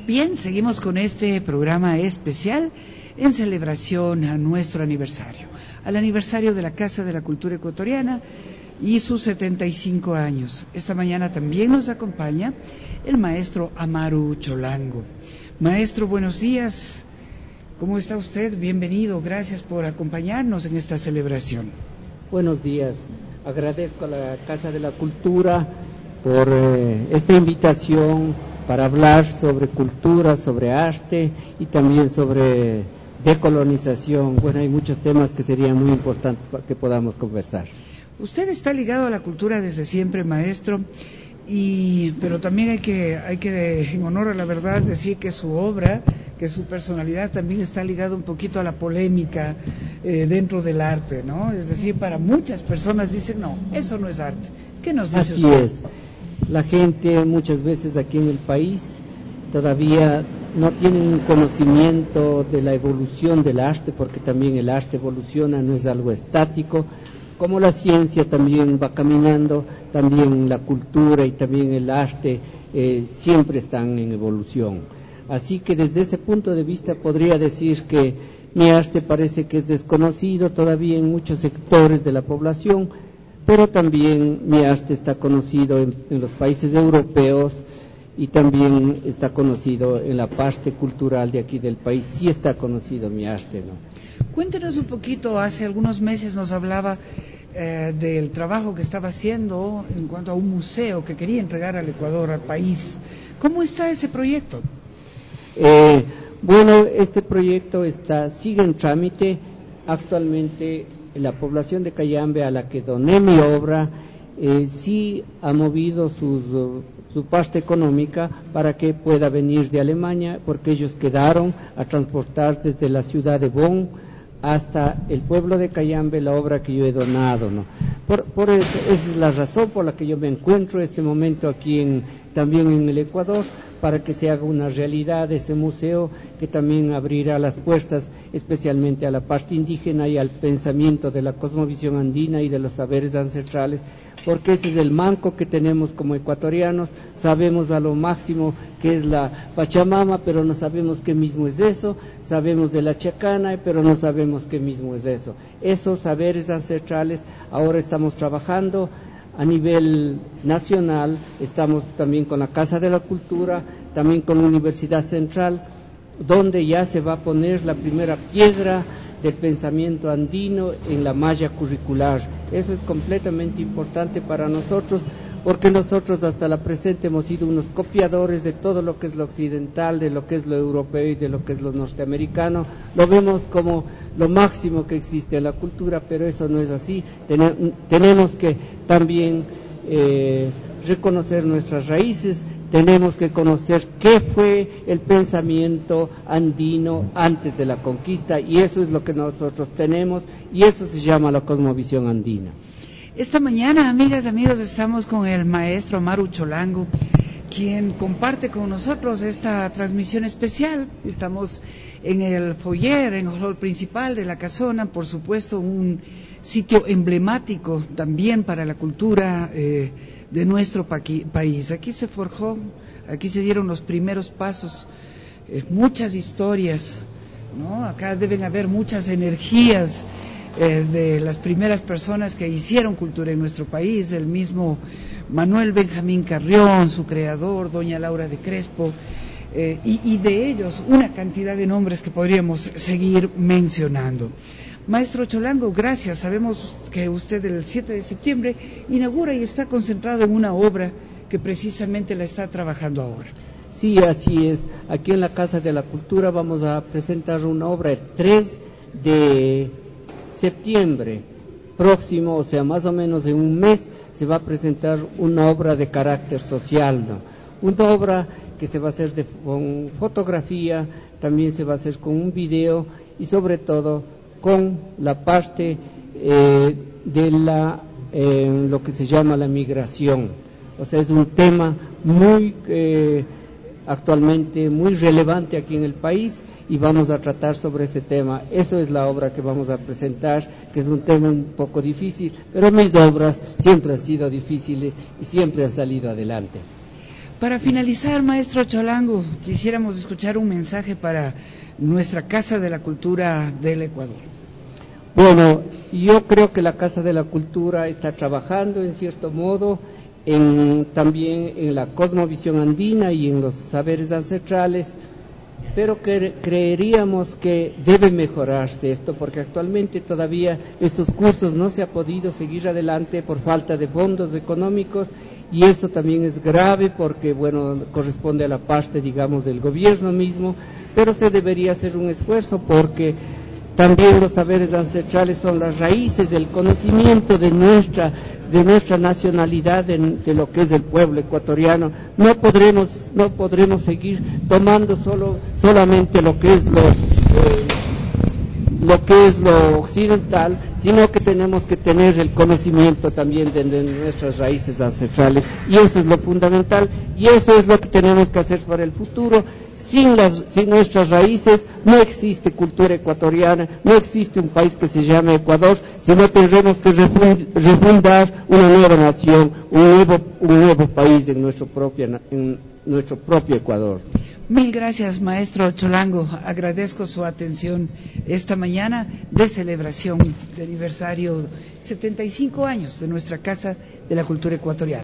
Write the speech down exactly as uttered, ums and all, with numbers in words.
Bien, seguimos con este programa especial en celebración a nuestro aniversario, al aniversario de la Casa de la Cultura Ecuatoriana y sus setenta y cinco años. Esta mañana también nos acompaña el maestro Amaru Cholango. Maestro, buenos días. ¿Cómo está usted? Bienvenido. Gracias por acompañarnos en esta celebración. Buenos días. Agradezco a la Casa de la Cultura por eh, esta invitación para hablar sobre cultura, sobre arte y también sobre decolonización. Bueno, hay muchos temas que serían muy importantes para que podamos conversar. Usted está ligado a la cultura desde siempre, maestro, y pero también hay que, hay que, en honor a la verdad, decir que su obra, que su personalidad también está ligada un poquito a la polémica eh, dentro del arte, ¿no? Es decir, para muchas personas dicen, no, eso no es arte. ¿Qué nos dice Así usted? es. La gente muchas veces aquí en el país todavía no tienen un conocimiento de la evolución del arte, porque también el arte evoluciona, no es algo estático. Como la ciencia también va caminando, también la cultura y también el arte eh, siempre están en evolución. Así que desde ese punto de vista podría decir que mi arte parece que es desconocido todavía en muchos sectores de la población, pero también mi arte está conocido en, en los países europeos y también está conocido en la parte cultural de aquí del país. Sí está conocido mi arte, ¿no? Cuéntenos un poquito, hace algunos meses nos hablaba eh, del trabajo que estaba haciendo en cuanto a un museo que quería entregar al Ecuador, al país. ¿Cómo está ese proyecto? Eh, bueno, este proyecto está sigue en trámite. Actualmente la población de Cayambe, a la que doné mi obra, eh, sí ha movido sus, uh, su parte económica para que pueda venir de Alemania, porque ellos quedaron a transportar desde la ciudad de Bonn hasta el pueblo de Cayambe la obra que yo he donado, ¿no? Por, por eso, esa es la razón por la que yo me encuentro en este momento aquí en, también en el Ecuador, para que se haga una realidad ese museo que también abrirá las puertas especialmente a la parte indígena y al pensamiento de la cosmovisión andina y de los saberes ancestrales, porque ese es el manco que tenemos como ecuatorianos. Sabemos a lo máximo que es la Pachamama, pero no sabemos qué mismo es eso. Sabemos de la Chacana, pero no sabemos qué mismo es eso. Esos saberes ancestrales ahora estamos trabajando a nivel nacional. Estamos también con la Casa de la Cultura, también con la Universidad Central, donde ya se va a poner la primera piedra del pensamiento andino en la malla curricular. Eso es completamente importante para nosotros, porque nosotros hasta la presente hemos sido unos copiadores de todo lo que es lo occidental, de lo que es lo europeo y de lo que es lo norteamericano. Lo vemos como lo máximo que existe en la cultura, pero eso no es así. Ten- tenemos que también eh, reconocer nuestras raíces. Tenemos que conocer qué fue el pensamiento andino antes de la conquista, y eso es lo que nosotros tenemos, y eso se llama la cosmovisión andina. Esta mañana, amigas, amigos, estamos con el maestro Amaru Cholango, quien comparte con nosotros esta transmisión especial. Estamos en el foyer, en el hall principal de la casona, por supuesto, un sitio emblemático también para la cultura eh, de nuestro país. Aquí se forjó, aquí se dieron los primeros pasos, eh, muchas historias, ¿no? Acá deben haber muchas energías eh, de las primeras personas que hicieron cultura en nuestro país, el mismo Manuel Benjamín Carrión, su creador, doña Laura de Crespo, eh, y, y de ellos una cantidad de nombres que podríamos seguir mencionando. Maestro Cholango, gracias. Sabemos que usted el siete de septiembre inaugura y está concentrado en una obra que precisamente la está trabajando ahora. Sí, así es. Aquí en la Casa de la Cultura vamos a presentar una obra el tres de septiembre próximo, o sea, más o menos en un mes, se va a presentar una obra de carácter social, ¿no? Una obra que se va a hacer de, con fotografía, también se va a hacer con un video y sobre todo con la parte eh, de la eh, lo que se llama la migración. O sea, es un tema muy eh, actualmente muy relevante aquí en el país, y vamos a tratar sobre ese tema. Eso es la obra que vamos a presentar, que es un tema un poco difícil, pero mis obras siempre han sido difíciles y siempre han salido adelante. Para finalizar, maestro Cholango, quisiéramos escuchar un mensaje para nuestra Casa de la Cultura del Ecuador. Bueno, yo creo que la Casa de la Cultura está trabajando en cierto modo en, también en la cosmovisión andina y en los saberes ancestrales, pero que creeríamos que debe mejorarse esto, porque actualmente todavía estos cursos no se ha podido seguir adelante por falta de fondos económicos, y eso también es grave porque, bueno, corresponde a la parte, digamos, del gobierno mismo, pero se debería hacer un esfuerzo porque también los saberes ancestrales son las raíces del conocimiento de nuestra de nuestra nacionalidad, de, de lo que es el pueblo ecuatoriano. No podremos no podremos seguir tomando solo solamente lo que es lo eh, lo que es lo occidental, sino que tenemos que tener el conocimiento también de, de nuestras raíces ancestrales, y eso es lo fundamental, y eso es lo que tenemos que hacer para el futuro. Sin, las, sin nuestras raíces no existe cultura ecuatoriana, no existe un país que se llame Ecuador, sino tendremos que refundar una nueva nación, un nuevo, un nuevo país en nuestro propio, en nuestro propio Ecuador. Mil gracias, maestro Cholango. Agradezco su atención esta mañana de celebración de aniversario setenta y cinco años de nuestra Casa de la Cultura Ecuatoriana.